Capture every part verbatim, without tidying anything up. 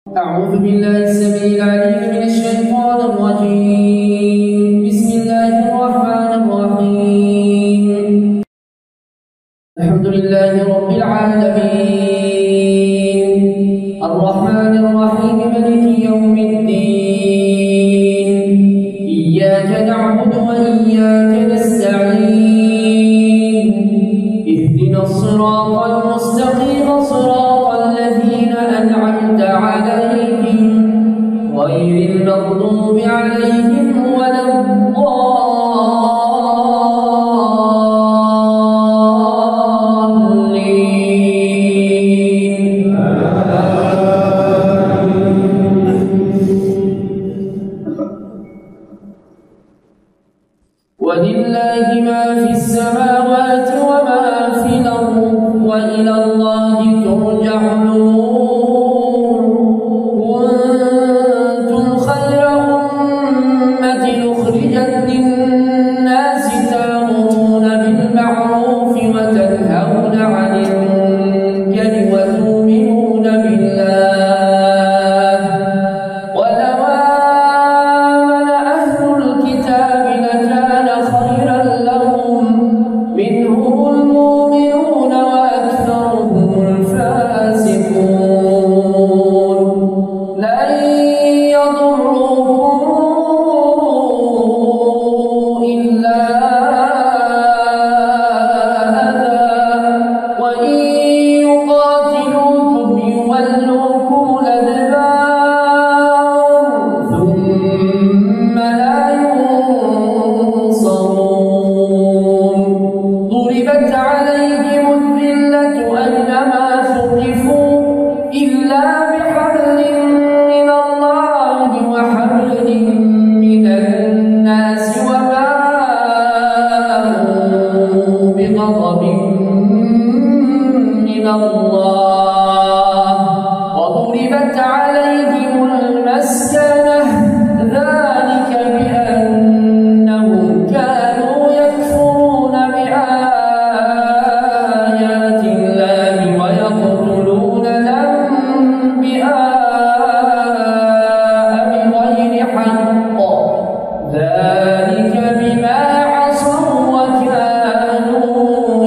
أعوذ بالله السميع العليم من الشيطان الرجيم. بسم الله الرحمن الرحيم. الحمد لله رب العالمين الرحمن الرحيم مالك يوم الدين. إياك نعبد وإياك نستعين. اهدنا الصراط المستقيم صراط الذين أنعمت عليهم غير المغضوب عليهم ولا الضالين. ولله ما في السماوات وما في الأرض وإلى الله ترجع الأمور. كنتم خير أمة أخرجت للناس تأمرون بالمعروف وتنهون عن المنكر وتؤمنون بالله. ولو آمن أهل الكتاب لكان خيرا لهم منهم المؤمنون وأكثرهم الفاسقون. لن يضروكم إلا أذى وإن يقاتلوكم يولوكم الأدبار ثم لا ينصرون. ضربت عليهم الذلة أينما ثقفوا إلا بحبل من الله وحبل من الناس وباءوا بغضب من الله وضربت عليهم المسكنة ذلك بأنهم كانوا يكفرون بآيات الله ويقتلون الأنبياء بغير حق ذلك بما عصوا وكانوا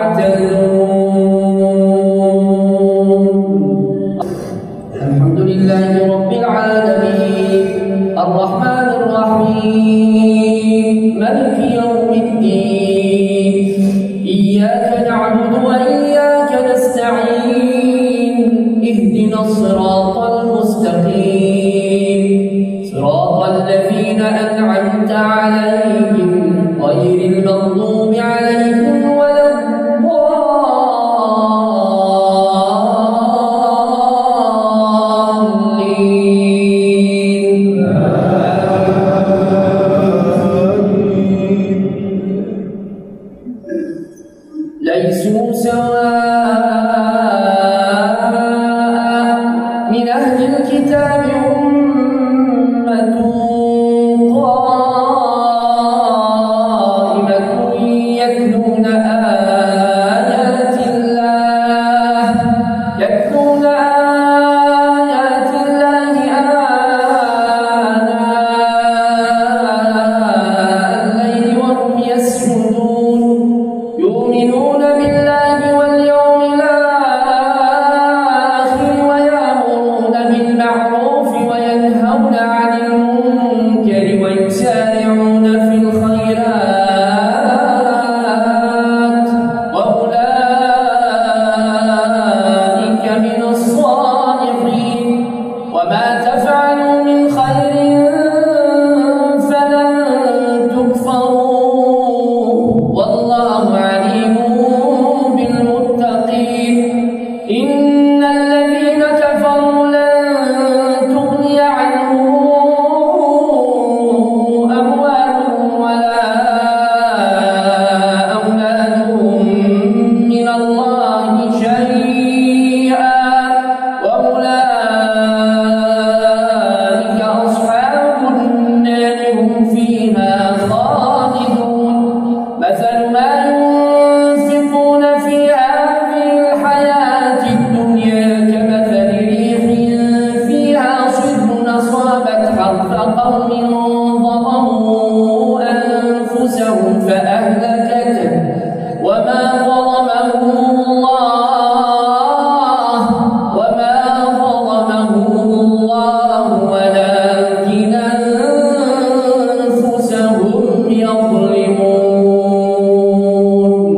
يعتدون. الحمد لله رب العالمين الرحمن الرحيم مالك يوم الدين. إياك نعبد وإياك نستعين. اهدنا الصراط المستقيم صراط الذين أنعمت عليهم غير المغضوب عليهم ولا الضالين. ليسوا سواء من أهل الكتاب أمة قائمة يتلون آيات الله يتلون آيات الله آناء الليل وهم يسجدون. يؤمنون بالله واليوم الآخر ويأمرون بالمعروف وينهون عن المنكر ويسارعون في الخيرات وأولئك من الصالحين. وما تفعلوا من خير فلن تكفروا والله عليم بالمتقين. إن الذين كفروا لن قوم ظلموا أنفسهم فأهلكته وما ظلمهم الله وما ظلمهم الله ولكن أنفسهم يظلمون.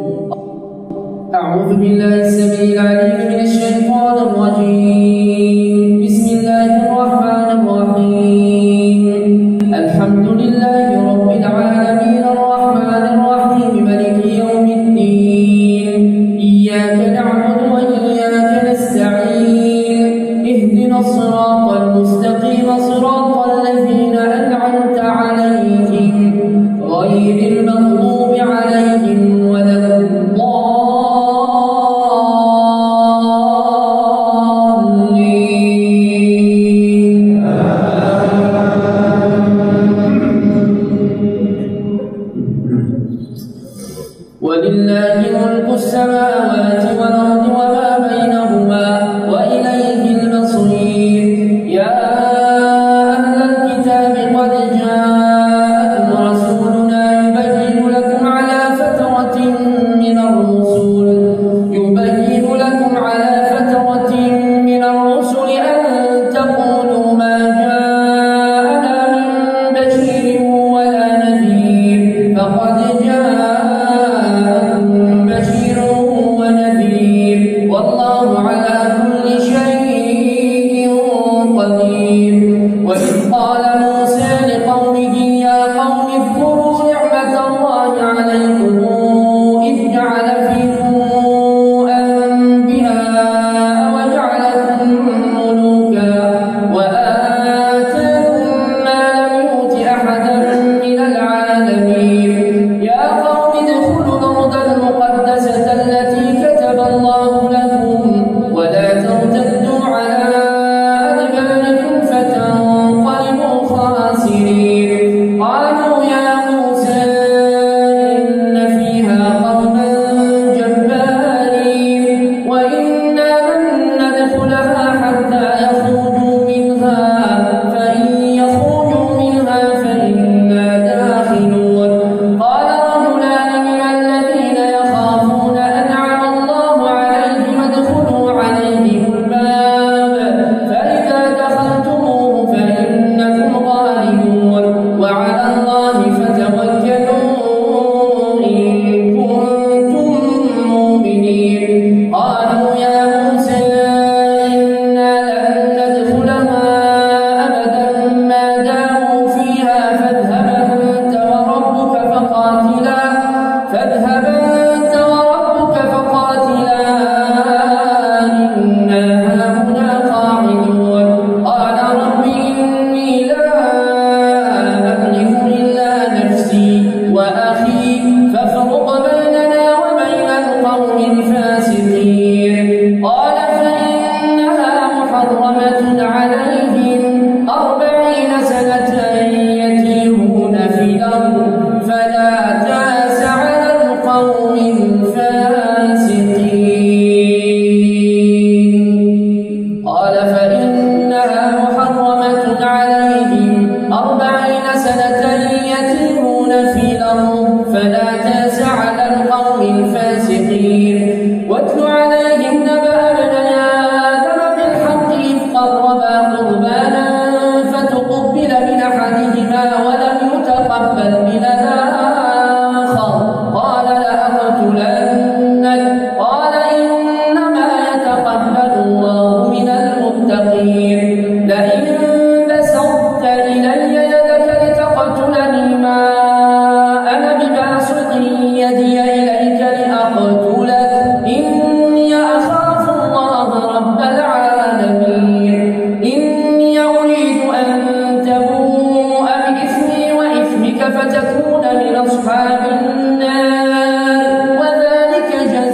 أعوذ بالله السميع العليم من الشيطان الرجيم. بسم الله الرحمن الرحيم. الحمد لله رب العالمين الرحمن الرحيم مالك يوم الدين. إياك نعبد وإياك نستعين. اهدنا الصراط المستقيم صراط الذين أنعمت عليهم غير المغضوب عليهم ولا ولله ملك السماوات والأرض وما بينهما وإليه المصير. يا أهل الكتاب قد جاءكم رسولنا يبين لكم على فترة من الرسل يبين لكم على فترة من الرسل أن تقولوا ما جاءنا من بشير ولا نذير فقد جاء والله على كل شيء قدير. وإذ قال موسى لقومه يا قوم اذكروا نعمة الله عليكم إذ جعل فيكم أنبياء وجعلكم ملوكا وآتاكم ما لم يؤت أحدا من العالمين. يا قوم ادخلوا الأرض المقدسة التي كتب الله لكم ولا ترتدوا على أدباركم فتنقلبوا خاسرين. قالوا يا موسى إن فيها قوما جبارين وإنا لن ندخلها حتى يخرجوا منها فإن يخرجوا منها فإنا داخلون. قال رجلان من الذين يخافون أنعم الله عليهم ادخلوا عليهم الباب فإذا دخلتموه فإنكم غالبون وعلى الله فتوكلوا إن كنتم مؤمنين. قالوا يا موسى إنا لن ندخلها أبدا ما داموا فيها فاذهب أنت وربك فقاتلا فاذهب أنت وربك فقاتلا إنا هاهنا قاعدون. قال رب إني لا أملك إلا نفسي وأخي فافرق بيننا وبين القوم الفاسقين. قال فإنها محرمة عليهم أربعين سنة يتيهون في الأرض فلا تأس على القوم الفاسقين. قال فإنها محرمة عليهم أربعين سنة يتيهون في الأرض فلا تأس على القوم الفاسقين. واتل عليهم نبأ ابني آدم بالحق إذ قربا قربانا فتقبل من أحدهما ولم يتقبل من الآخر قال لأقتلنك قال إنما يتقبل الله من المتقين. لئن بسطت إلي يدك لتقتلني ما أنا بباسط يدي إليك لأقتلك إني أخاف الله رب العالمين. إني أريد أن تبوء بإثمي وإثمك فتكون من أصحاب النار وذلك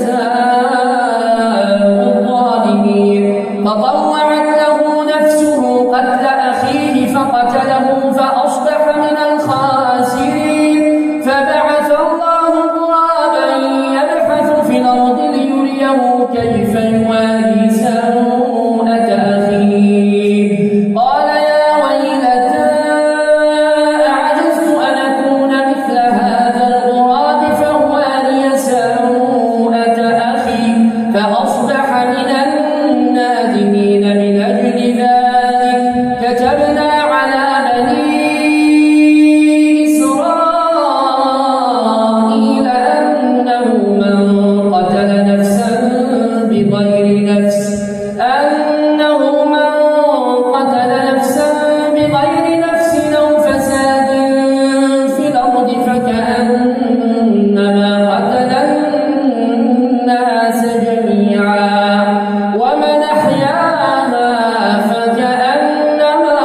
جزاء الظالمين. فطوعت له نفسه قتل أخيه فقتله فأصبح من الخاسرين. فبعث الله غرابا يبحث في الأرض ليريه كيف يواري سوءة أخيه. قال يا ويلتى ذلك كتبنا على بني إسرائيل أنه من قتل نفسا بغير نفس أنه من قتل نفسا بغير نفس أو فساد في الأرض فكأنما قتل الناس جميعا ومن أحياها فكأنما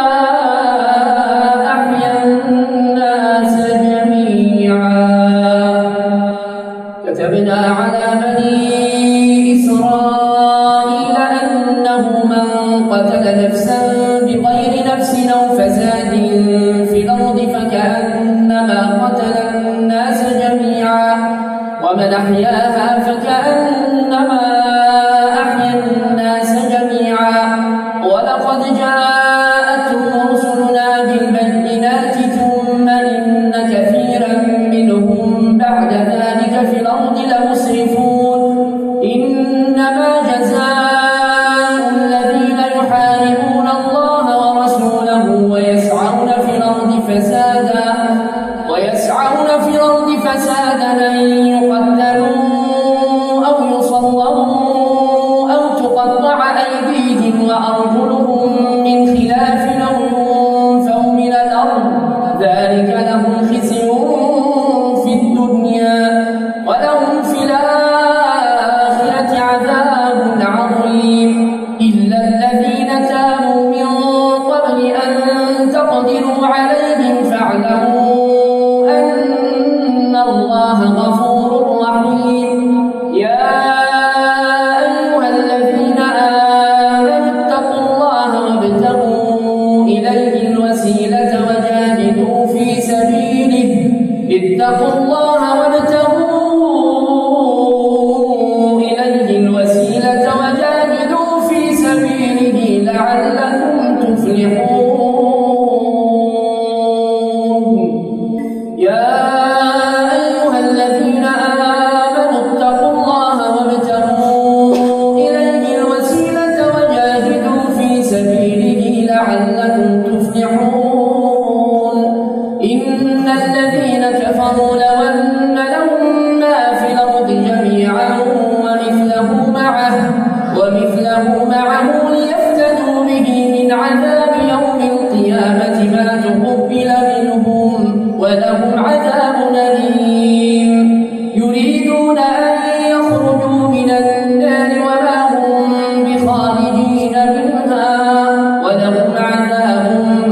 أحيا الناس جميعا. كتبنا على بني إسرائيل أنه من قتل نفسا بغير نفس أو فساد في الأرض فكأنما قتل الناس جميعا ومن أحياها فكأنما أحيا الناس جميعا. ولقد جاءتهم رسلنا بالبينات ثم إن كثيرا منهم بعد ذلك في الأرض لمسرفون. إنما جزاء الذين يحاربون الله ورسوله ويسعون في الأرض فسادا ويسعون في الأرض فسادا أن يقتلوا أو يصلبوا أو تقطع أيديهم وأرجلهم من خلاف أو ينفوا من الأرض ذلك لهم خزي في الدنيا ولهم في الآخرة عذاب عظيم. إلا الذين تابوا من قبل أن تقدروا عليهم فاعلموا أن الله غفور رحيم. يا أيها الذين آمنوا اتقوا الله وابتغوا إليه الوسيلة وجاهدوا في سبيله اتقوا الله وابتغوا إليه الوسيلة وجاهدوا في سبيله لعلكم تفلحون. يا أيها الذين آمنوا اتقوا الله وابتغوا إليه الوسيلة وجاهدوا في سبيله لعلكم تفلحون. إن الذين كفروا لو أن لهم ما في الأرض جميعا ومثله معه ومثله معه ليفتدوا به من عذاب يوم القيامة ما تقبل منهم ولهم عذاب أليم. يريدون أن يخرجوا من النار وما هم بخارجين منها ولهم عذاب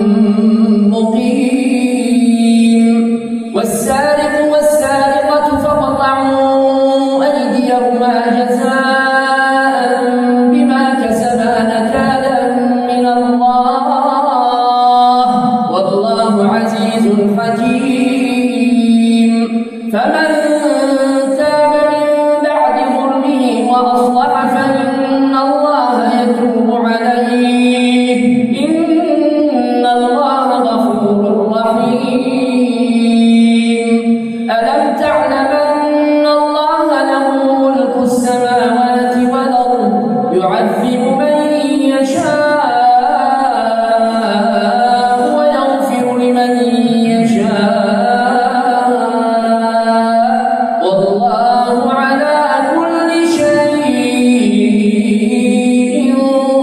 مقيم. والسارق والسارقة فاقطعوا أيديهما جزاء بما كسبا نكالا من الله والله عزيز حكيم. فمن تاب من بعد ظلمه وأصلح فإن الله يتوب عليه إن الله غفور رحيم. ألم تعلم أن الله له ملك السماوات والأرض يعذب من يشاء ويغفر لمن يشاء والله على كل شيء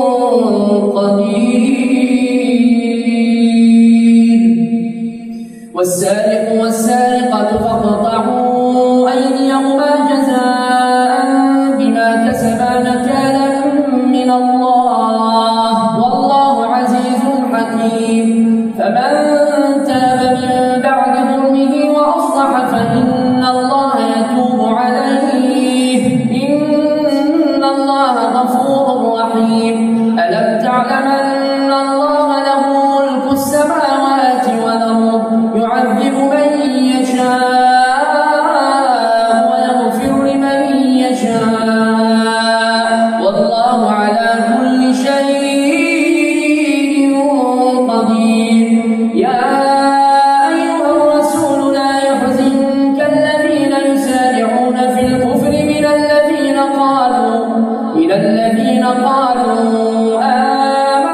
قدير. والسارق والسارقة فاقطعوا أيديهما جزاء بما كسبا نكالا من الله والله عزيز حكيم. فمن تاب من بعد ظلمه وأصلح فإن الله يتوب عليه إن الله غفور رحيم. ألم تعلم أن الله له ملك السماوات والأرض يعذب من يشاء ويغفر لمن يشاء والله على كل شيء قدير. يا أيها الرسول لا يحزنك الذين يسارعون في الكفر من الذين قالوا من الذين قالوا آمنا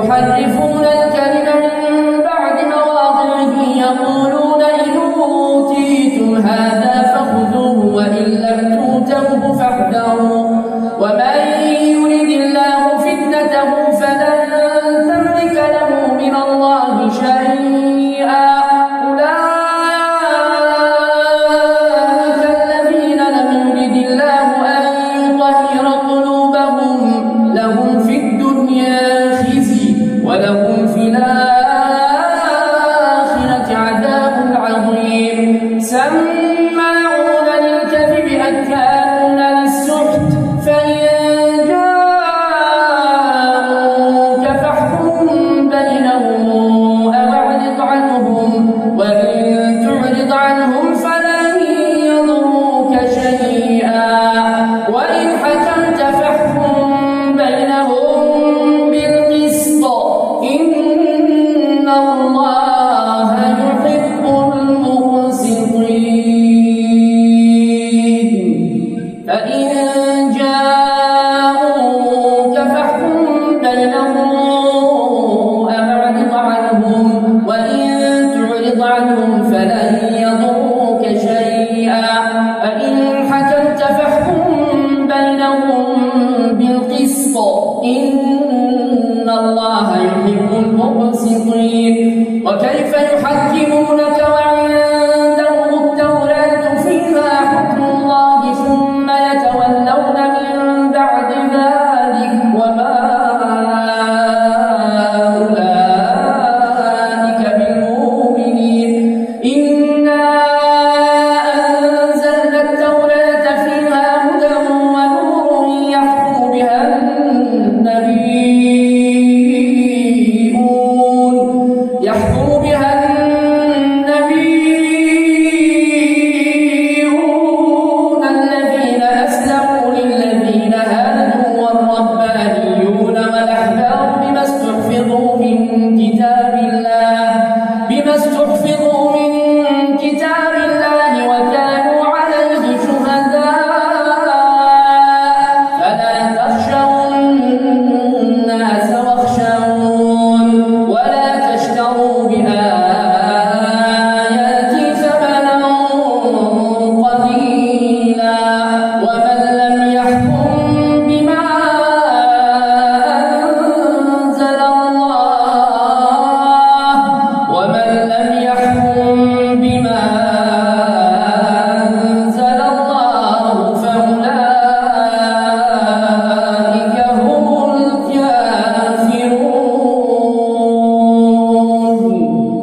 يحرفون الكلم من بعد مواضعه يقولون إن أوتيتم هذا فخذوه وإن لم تؤتوه فاحذروا ومن يرد الله فتنته فلن تملك له من الله شيئا أولئك الذين لم يرد الله أن يطهر قلوبهم لهم في الدنيا خزي ولهم في الآخرة عذاب عظيم سماعون للكذب أكالون للسحت فإن جاءوك فاحكم بينهم أو اعرض عنهم وإن تعرض عنهم فلن يضروك شيئا وإن حكمت فاحكم بينهم بالقسط إن الله يحب المقسطين فإن جاءوك فاحكم بينهم أو اعرض عنهم وإن تعرض عنهم فلن يضروك شيئا فإن حكمت فاحكم بينهم بالقسط إن الله يحب المقسطين وكيف يحكمونك وعندهم التوراة فيها حكم الله ثم يتولون من بعد ذلك وما أولئك بالمؤمنين إنا أنزلنا التوراة فيها هدى ونور يحكم بها النبيون يحكم بها النبيون الذين أسلموا للذين هادوا والربانيون والأحبار بما استحفظوا من كتاب الله بما استحفظوا من كتاب الله وكانوا عليه شهداء فلا تخشوا الناس واخشون ولا تشتروا بآياتي ثمنا قليلا ومن لم يحكم بما أنزل الله ومن لم يحكم بما أنزل الله فأولئك هم الكافرون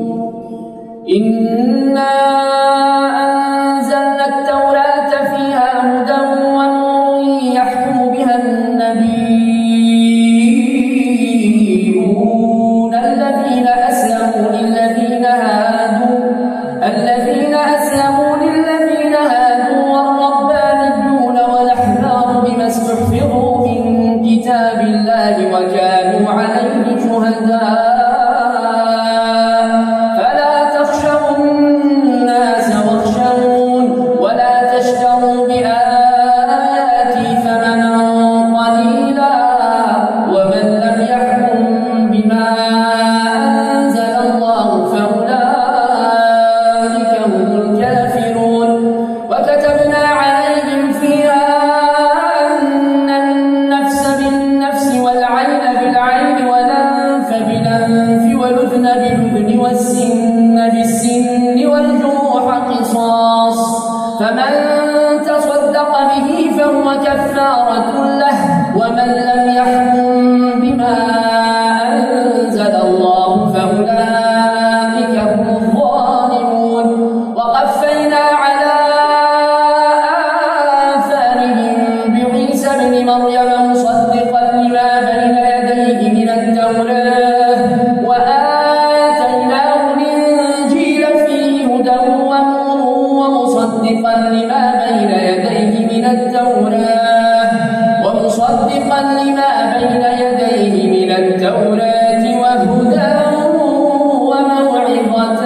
إنا أنزلنا التوراة فيها هدى ونور يحكم بها النبيون الذين أسلموا للذين هادوا الذين أسلموا للذين هادوا والربانيون والأحبار بما استحفظوا من كتاب الله وكانوا عليه شهداء فلا تخشوا الناس واخشون ولا تشتروا بآياتي ثمنا قليلا ومن لم يحكم بما أنزل الله فأولئك هم الكافرون وكتبنا عليهم فيها أن النفس بالنفس والعين بالعين والأنف بالأنف والأذن بالأذن والسن بالسن والجروح قصاص فمن تصدق به فهو كفارة له ومن لم يحكم بما أنزل الله فأولئك هم الظالمون وقفينا على آثارهم بعيسى ابن مريم مصدقا لما بين يديه من التوراة وآتيناه الإنجيل فيه هدى ونور ومصدقا لما بين يديه من التوراة ومصدقا لما بين يديه من التوراة وهدى وموعظة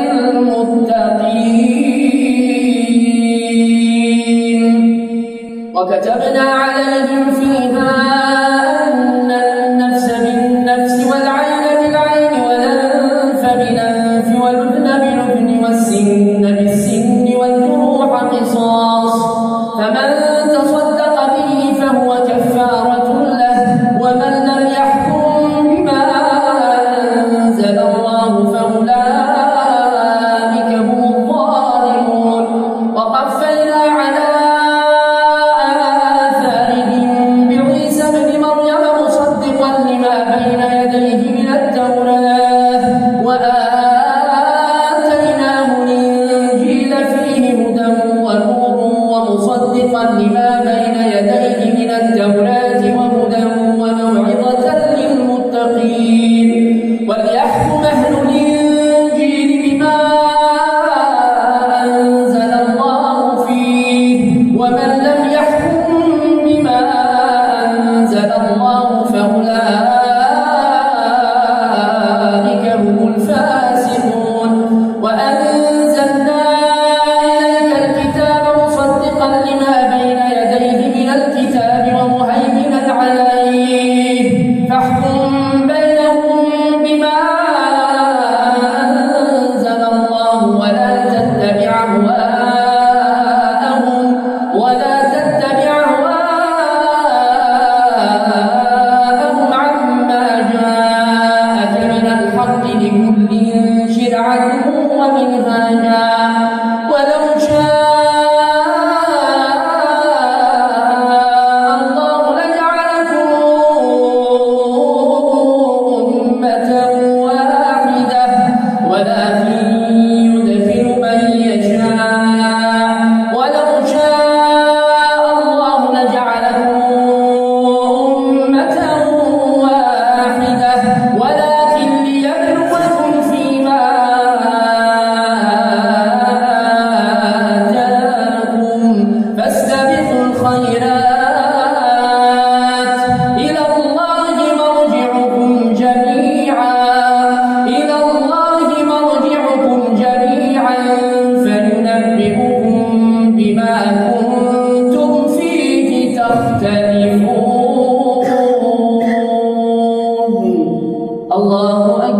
للمتقين وكتبنا عليهم فيها أن النفس بالنفس بالنفس والعين بالعين والأنف بالأنف والأذن بالأذن والسن بالسن والجروح قصاص فمن تصدق به فهو كفارة له ومن لم يحكم بما أنزل الله فأولئك هم الظالمون. وقفينا على آثارهم بعيسى ابن مريم مصدقا لما بين يديه من التوراة وآتيناه الإنجيل فيه هدى ونور ومصدقا لما بين يديه من التوراة وهدى وموعظة للمتقين. وليحكم أهل الإنجيل بما أنزل الله فيه ومن لم يحكم بما أنزل الله فأولئك هم الفاسقون. وأنزلنا إليك الكتاب مصدقا لما بين يديه من الكتاب ومهيمنا عليه فاحكم بينهم بما أنزل الله ولا تتبع أهواءهم ولا تتبع أهواءهم عما جاءك من الحق لكل شرعة ومنهاجا ولو شاء الله لجعلكم أمة واحدة ولكن يدخل من يشاء ولو شاء الله لجعلكم أمة واحدة ولكن ليبلوكم فيما آتاكم فاستبقوا الخيرات إلى الله مرجعكم جميعا إلى الله مرجعكم جميعا فينبئكم بما كنتم فيه تختلفون. الله أكبر.